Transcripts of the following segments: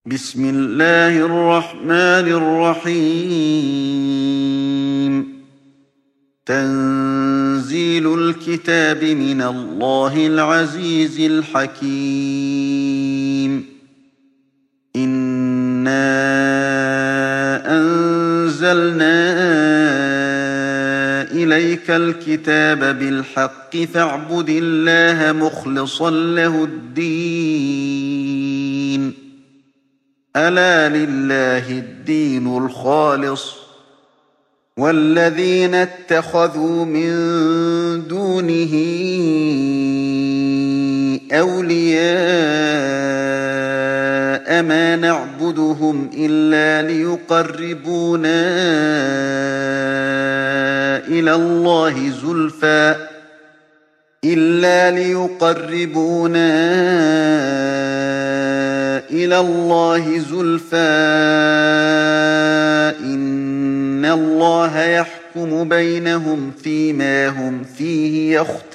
بسم الله الرحمن الرحيم. تنزيل الكتاب من الله العزيز الحكيم. إنا أنزلنا إليك الكتاب بالحق فاعبد الله مخلصا له الدين. ألا لله الدين الخالص والذين اتخذوا من دونه أولياء ما نعبدهم إلا ليقربونا إلى الله زلفى إن الله يحكم بينهم فيما هم فيه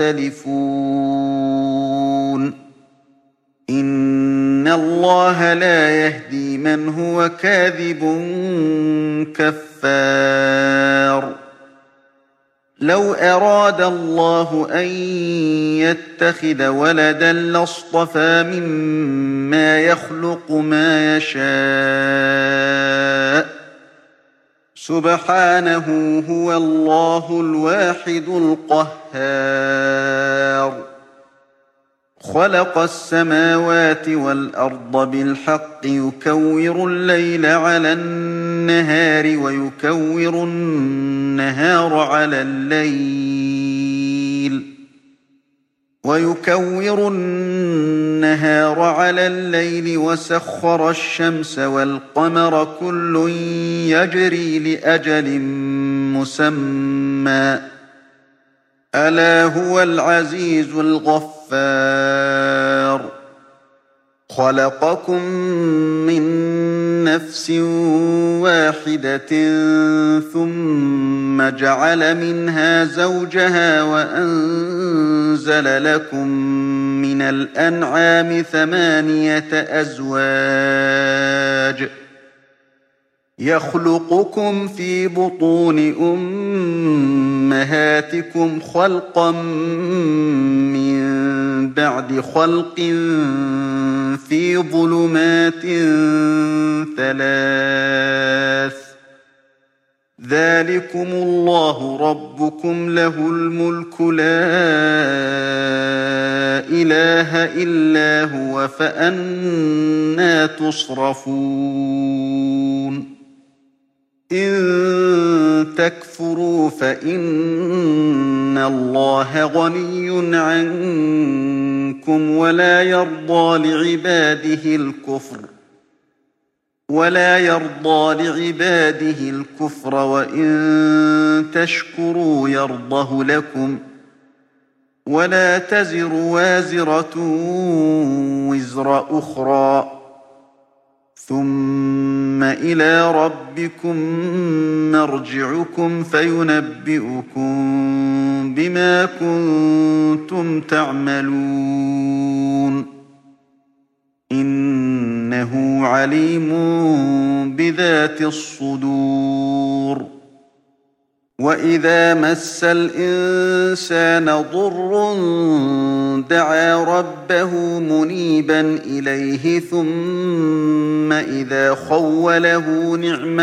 يختلفون. إن الله لا يهدي من هو كاذب كفار. لو أراد الله أن يتخذ ولدا لاصطفى مما يخلق ما يشاء سبحانه هو الله الواحد القهار. خلق السماوات والأرض بالحق يكور الليل على النهار ويكور النهار على الليل وسخر الشمس والقمر كل يجري لأجل مسمى ألا هو العزيز الغفار. خلقكم من نفس واحدة ثم جعل منها زوجها وأنزل لكم من الأنعام 8 أزواج يخلقكم في بطون أمهاتكم خلقا من بعد خلق في ظلمات 3 ذلكم الله ربكم له الملك لا إله إلا هو فأنى تصرفون. إن تكفروا فإن الله غني عنكم ولا يرضى لعباده الكفر وإن تشكروا يرضه لكم ولا تزر وازرة وزر أخرى ثم إلى ربكم مرجعكم فينبئكم بما كنتم تعملون. إنه عليم بذات الصدور. وإذا مس الإنسان ضر دعا ربه منيبا إليه ثم إذا خوله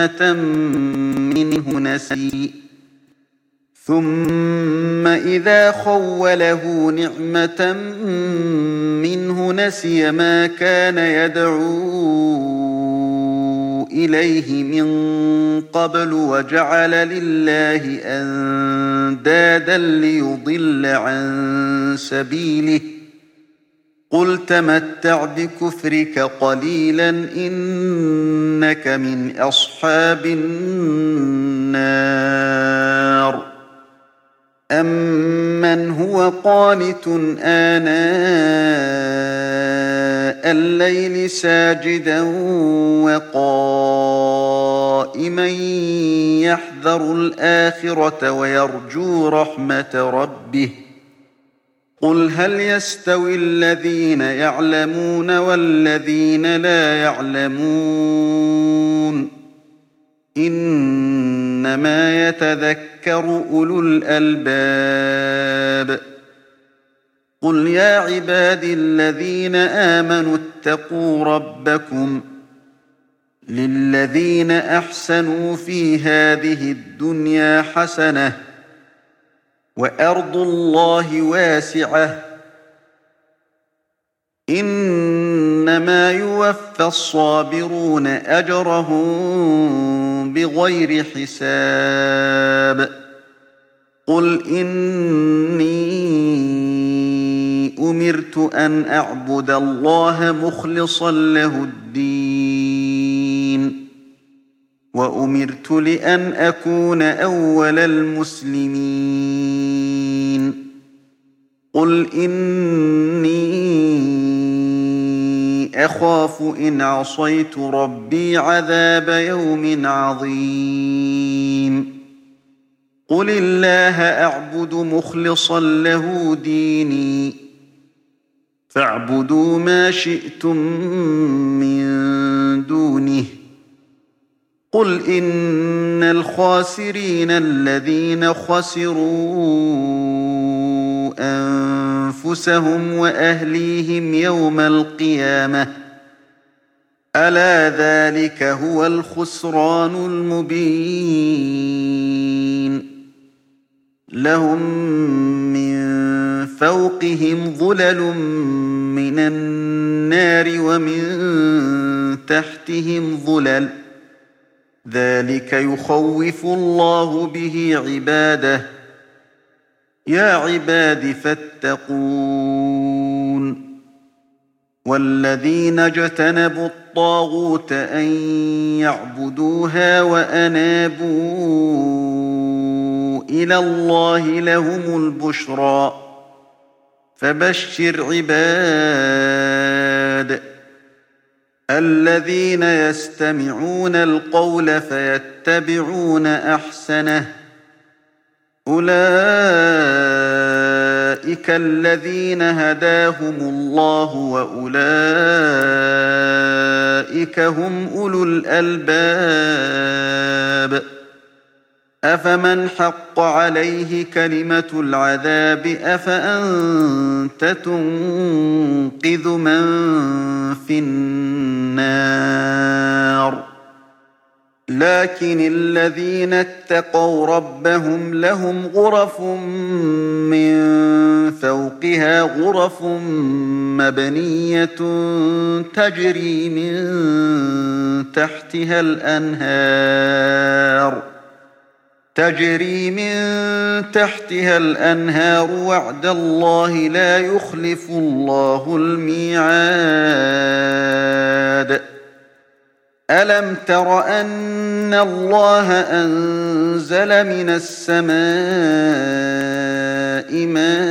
نعمة منه نسي ما كان يدعو إليه من قبل وجعل لله أندادا ليضل عن سبيله. قل تمتع بكفرك قليلا إنك من أصحاب النار. أمن هو قانت آناء الليل ساجدا وقائما يحذر الآخرة ويرجو رحمة ربه قل هل يستوي الذين يعلمون والذين لا يعلمون إنما يتذكر أولو الألباب قل يا عبادي الذين آمنوا اتقوا ربكم للذين أحسنوا في هذه الدنيا حسنة وأرض الله واسعة إنما يوفى الصابرون أجرهم بغير حساب قل إني أمرت أن أعبد الله مخلصا له الدين وأمرت لأن أكون أول المسلمين قل إني أخاف إن عصيت ربي عذاب يوم عظيم قل الله أعبد مخلصا له ديني فاعبدوا ما شئتم من دونه قل إن الخاسرين الذين خسروا أنفسهم وأهليهم يوم القيامة ألا ذلك هو الخسران المبين لهم من فوقهم ظلل من النار ومن تحتهم ظلل ذلك يخوف الله به عباده يا عباد فاتقون والذين اجتنبوا الطاغوت أن يعبدوها وأنابوا إلى الله لهم البشرى فبشر عباد الذين يستمعون القول فيتبعون أحسنه أولئك الذين هداهم الله وأولئك هم أولو الألباب أفمن حق عليه كلمة العذاب أفأنت تنقذ من في النار لكن الذين اتقوا ربهم لهم غرف من فوقها غرف مبنية تجري من تحتها الأنهار وعد الله لا يخلف الله الميعاد ألم تر أن الله أنزل من السماء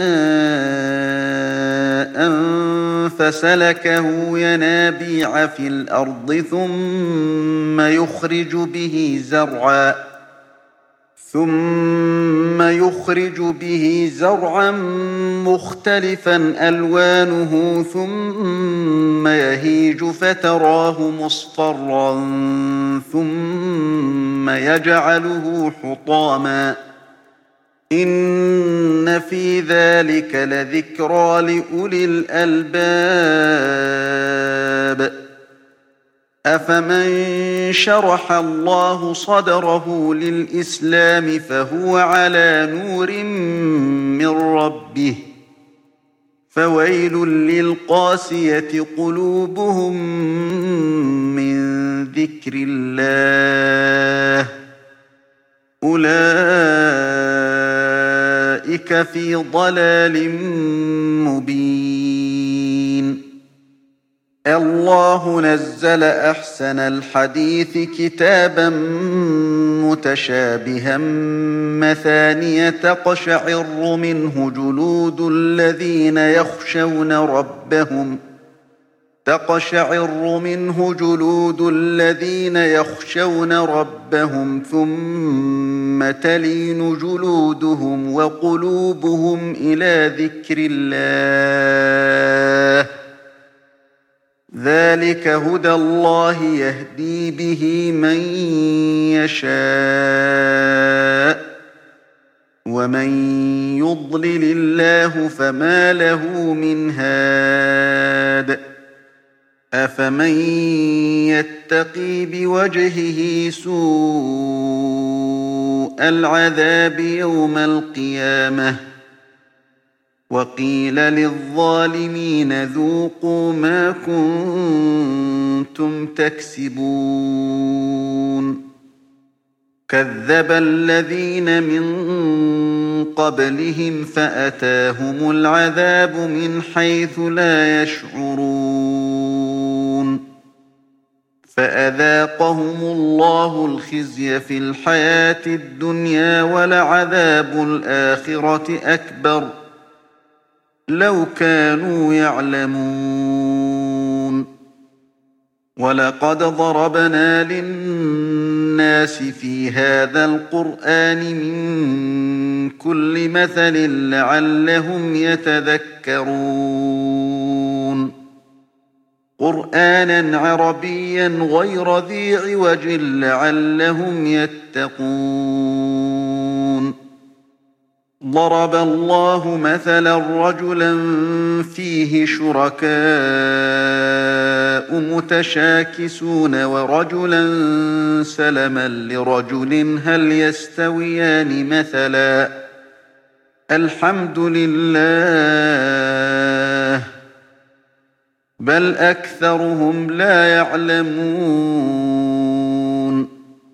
ماء فسلكه ينابيع في الأرض ثم يخرج به زرعا مختلفا ألوانه ثم يهيج فتراه مصفرا ثم يجعله حطاما إن في ذلك لذكرى لأولي الألباب أفمن شرح الله صدره للإسلام فهو على نور من ربه فويل للقاسية قلوبهم من ذكر الله أولئك في ضلال مبين الله نزل أحسن الحديث كتابا متشابها مثانية تقشعر منه جلود الذين يخشون ربهم تقشعر منه جلود الذين يخشون ربهم ثم تلين جلودهم وقلوبهم إلى ذكر الله ذلك هدى الله يهدي به من يشاء ومن يضلل الله فما له من هاد أفمن يتقي بوجهه سوء العذاب يوم القيامة وقيل للظالمين ذوقوا ما كنتم تكسبون كذب الذين من قبلهم فأتاهم العذاب من حيث لا يشعرون فأذاقهم الله الخزي في الحياة الدنيا ولعذاب الآخرة أكبر لو كانوا يعلمون ولقد ضربنا للناس في هذا القرآن من كل مثل لعلهم يتذكرون قرآنا عربيا غير ذي عوج لعلهم يتقون ضرب الله مثلا رجلا فيه شركاء متشاكسون ورجلا سلما لرجل هل يستويان مثلا الحمد لله بل أكثرهم لا يعلمون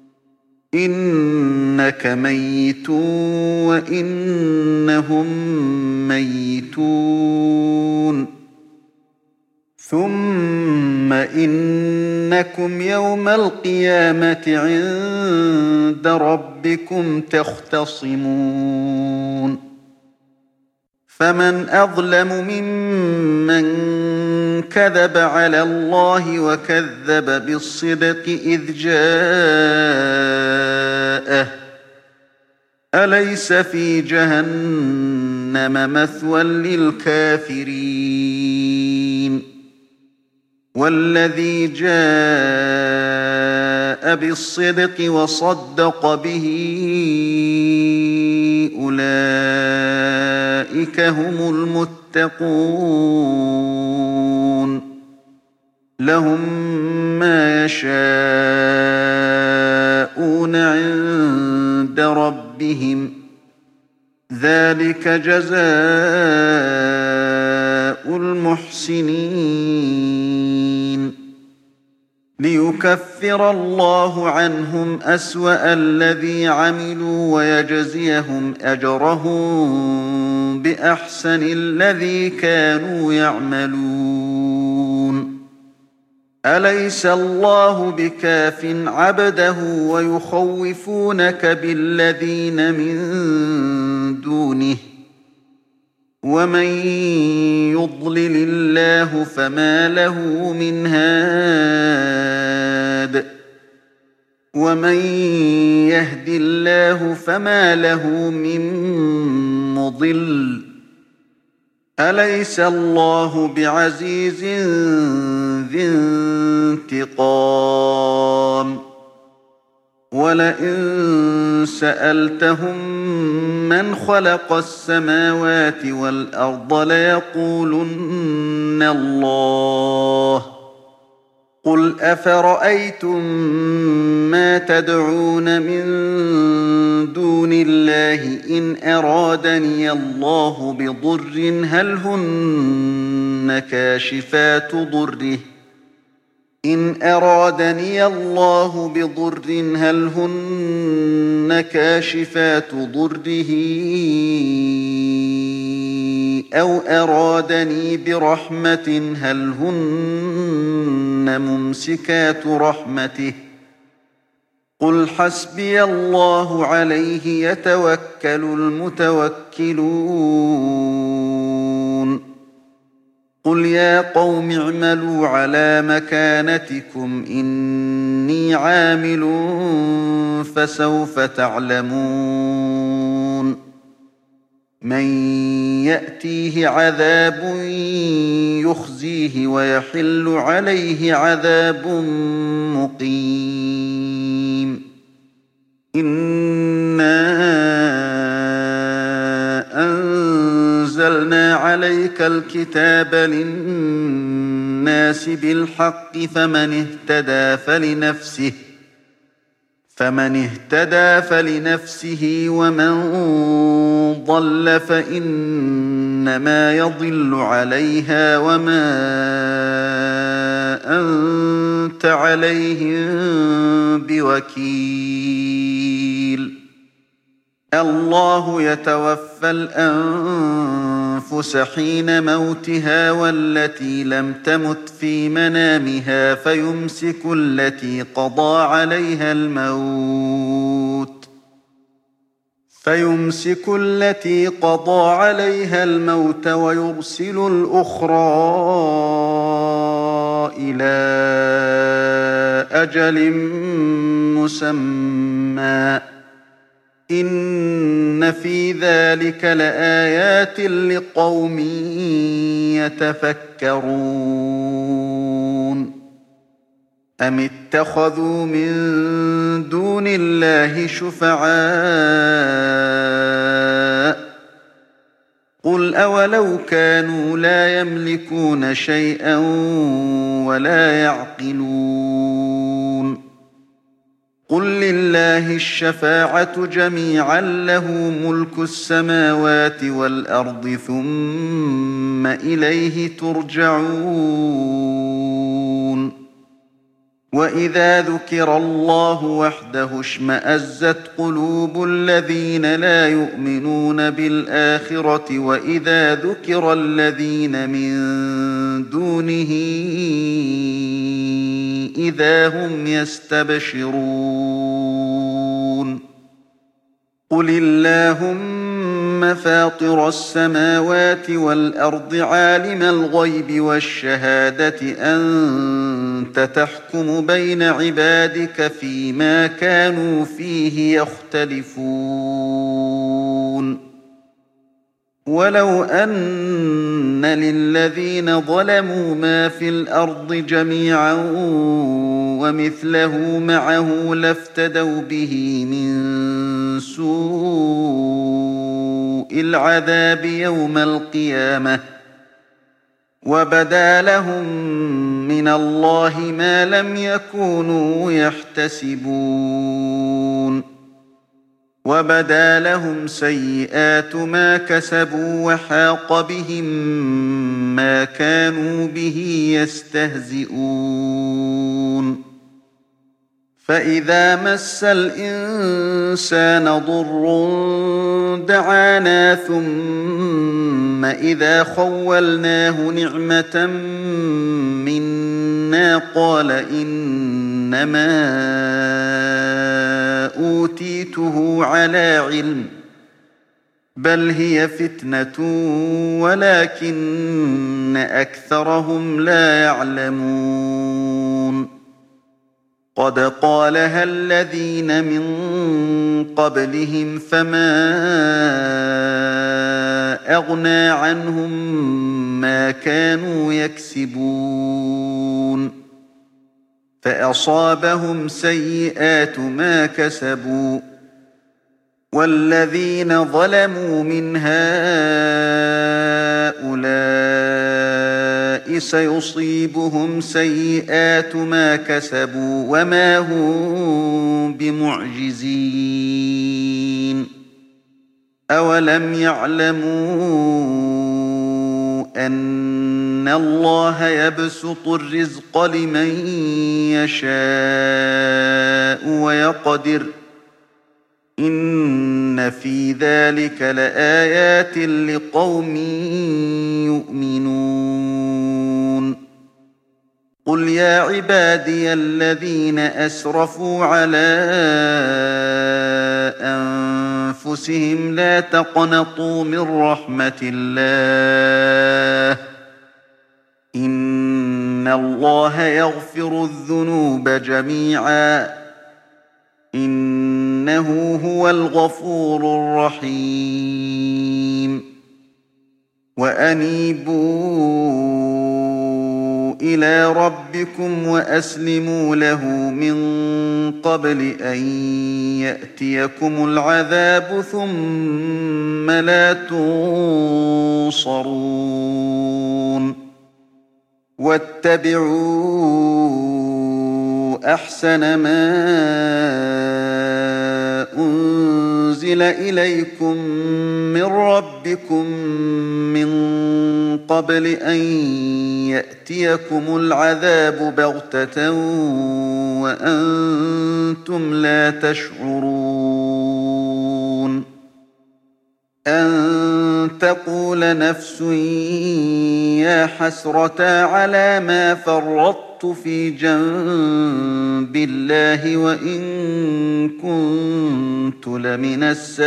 إنك ميت وإنهم ميتون ثم إنكم يوم القيامة عند ربكم تختصمون فمن أظلم ممن كذب على الله وكذب بالصدق إذ جاءه أليس في جهنم مثوى للكافرين والذي جاء بالصدق وصدق به أولئك هم المتقون لهم ما يشاءون عند ربهم ذلك جزاء المحسنين ليكفر الله عنهم أسوأ الذي عملوا ويجزيهم أجرهم بأحسن الذي كانوا يعملون أليس الله بكاف عبده ويخوفونك بالذين من دونه ومن يضلل الله فما له من هاد ومن يهد الله فما له من مضل أليس الله بعزيز ذي انتقام ولئن سألتهم من خلق السماوات والأرض ليقولن الله قل أفرأيتم ما تدعون من دون الله إن أرادني الله بضر هل هن كاشفات ضره إن أرادني الله بضر هل هن كاشفات ضره أو أرادني برحمة هل هن ممسكات رحمته قل حسبي الله عليه يتوكل المتوكلون قُلْ يَا قَوْمِ اعْمَلُوا عَلَىٰ مَكَانَتِكُمْ إِنِّي عَامِلٌ فَسَوْفَ تَعْلَمُونَ مَن يَأْتِيهِ عَذَابٌ يُخْزِيهِ وَيَحِلُّ عَلَيْهِ عَذَابٌ مُّقِيمٌ إِنَّا أَنزَلْنَا عَلَيْكَ الْكِتَابَ لِلنَّاسِ بِالْحَقِّ فمن اهتدى فلنفسه ومن ضل فإنما يضل عليها وما أنت عليهم بوكيل الله يتوفى الأنفس حين موتها والتي لم تمت في منامها فيمسك التي قضى عليها الموت ويرسل الأخرى إلى أجل مسمى إن في ذلك لآيات لقوم يتفكرون أم اتخذوا من دون الله شفعاء قل أولو كانوا لا يملكون شيئا ولا يعقلون قل لله الشفاعة جميعا له ملك السماوات والأرض ثم إليه ترجعون وإذا ذكر الله وحده اشمأزت قلوب الذين لا يؤمنون بالآخرة وإذا ذكر الذين من دونه إذا هم يستبشرون قل اللهم فاطر السماوات والأرض عالم الغيب والشهادة أنت تحكم بين عبادك فيما كانوا فيه يختلفون ولو أن للذين ظلموا ما في الأرض جميعا ومثله معه لافتدوا به من سوء العذاب يوم القيامة وبدا لهم من الله ما لم يكونوا يحتسبون وبدا لهم سيئات ما كسبوا وحاق بهم ما كانوا به يستهزئون فإذا مس الإنسان ضر دعانا ثم إذا خولناه نعمة منا قال إنما أوتيته على علم بل هي فتنة ولكن أكثرهم لا يعلمون قد قالها الذين من قبلهم فما أغنى عنهم ما كانوا يكسبون فأصابهم سيئات ما كسبوا والذين ظلموا من هؤلاء سيصيبهم سيئات ما كسبوا وما هم بمعجزين أولم يعلموا أن الله يبسط الرزق لمن يشاء ويقدر إن في ذلك لآيات لقوم يؤمنون قل يا عبادي الذين أسرفوا على أنفسهم لا تقنطوا من رحمة الله إن الله يغفر الذنوب جميعا إنه هو الغفور الرحيم وأنيبوا إلى ربكم وأسلموا له من قبل أن يأتيكم العذاب ثم لا تنصرون واتبعوا أحسن ما أنزل إليكم من ربكم من قبل أن يأتيكم العذاب بغتة وأنتم لا تشعرون أن تقول نفس يا حسرتا على ما فرطت في جنب الله وإن كنت لمن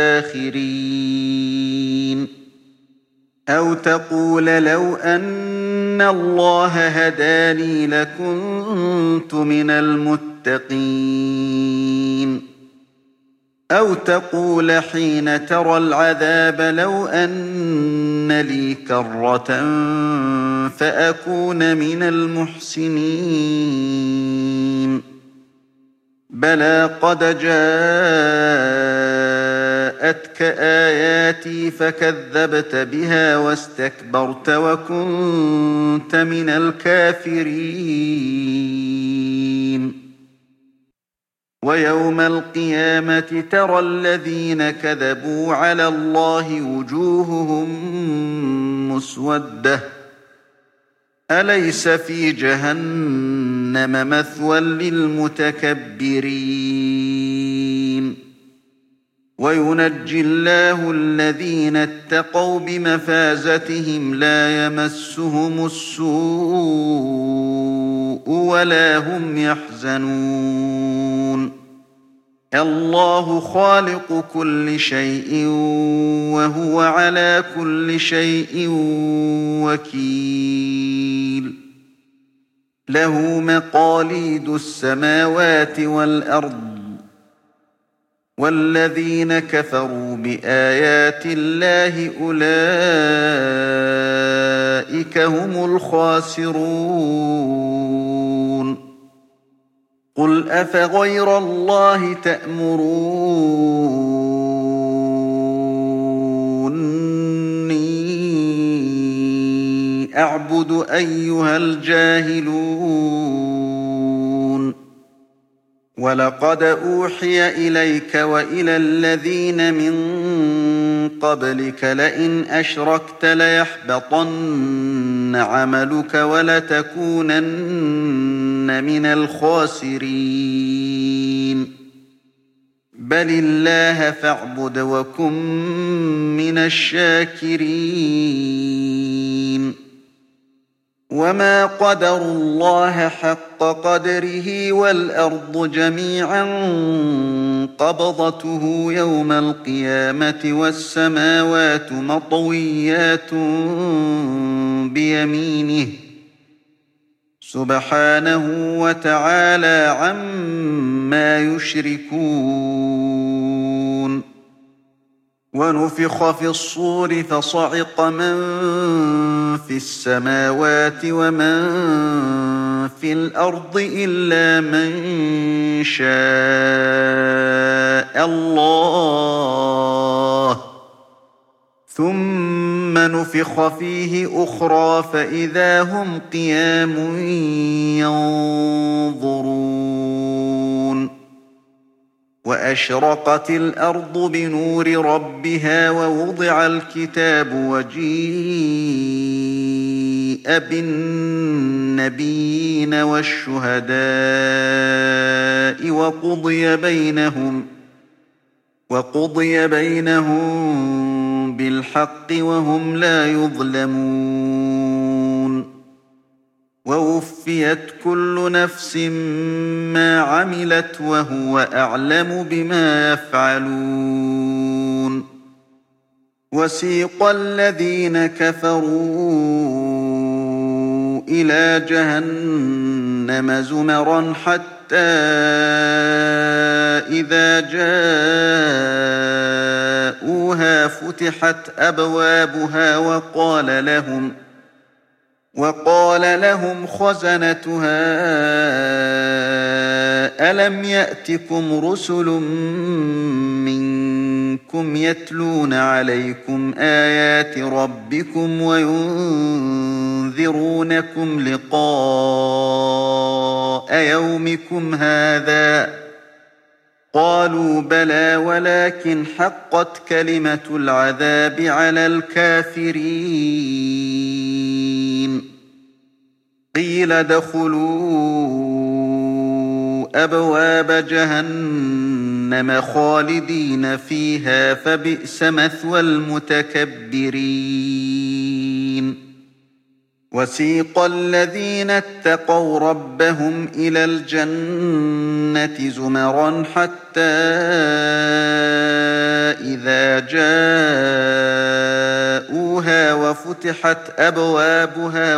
الساخرين أو تقول لو أن الله هداني لكنت من المتقين أو تقول حين ترى العذاب لو أن لي كرة فأكون من المحسنين بلى قد جاءتك آياتي فكذبت بها واستكبرت وكنت من الكافرين ويوم القيامة ترى الذين كذبوا على الله وجوههم مسودة أليس في جهنم مثوى للمتكبرين وينجي الله الذين اتقوا بمفازتهم لا يمسهم السوء ولا هم يحزنون الله خالق كل شيء وهو على كل شيء وكيل له مقاليد السماوات والأرض والذين كفروا بآيات الله أولئك هم الخاسرون قل أفغير الله تأمروني أعبد أيها الجاهلون ولقد أوحي إليك وإلى الذين من قبلك لئن أشركت ليحبطن عملك ولتكونن من الخاسرين بل الله فاعبد وكن من الشاكرين وما قدروا الله حق قدره والأرض جميعا قبضته يوم القيامة والسماوات مطويات بيمينه سبحانه وتعالى عما يشركون ونفخ في الصور فصعق من في السماوات ومن في الأرض إلا من شاء الله ثم نفخ فيه أخرى فإذا هم قيام ينظرون وأشرقت الأرض بنور ربها ووضع الكتاب وجيء بالنبيين والشهداء وقضي بينهم بالحق وهم لا يظلمون ووفيت كل نفس ما عملت وهو أعلم بما يفعلون وسيق الذين كفروا إلى جهنم زمرا حتى إذا جاءوها فتحت أبوابها وقال لهم خزنتها ألم يأتكم رسل منكم يتلون عليكم آيات ربكم وينذرونكم لقاء يومكم هذا قالوا بلى ولكن حقت كلمة العذاب على الكافرين قيل ادخلوا أبواب جهنم خالدين فيها فبئس مثوى المتكبرين وسيق الذين اتقوا ربهم إلى الجنة زمرا حتى إذا جاءوها وفتحت أبوابها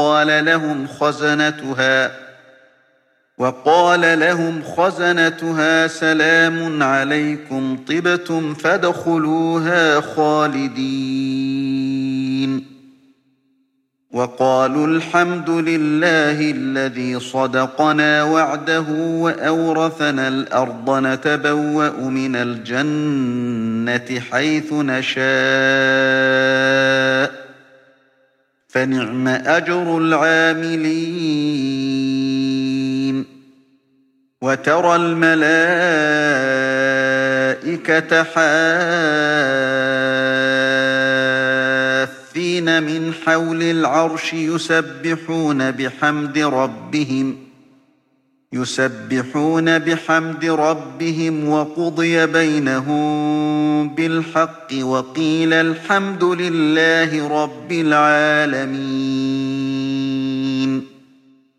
وقال لهم خزنتها سلام عليكم طبتم فادخلوها خالدين وقالوا الحمد لله الذي صدقنا وعده وأورثنا الأرض نتبوأ من الجنة حيث نشاء فنعم أجر العاملين وترى الملائكة حافين من حول العرش يسبحون بحمد ربهم وقضي بينهم بالحق وقيل الحمد لله رب العالمين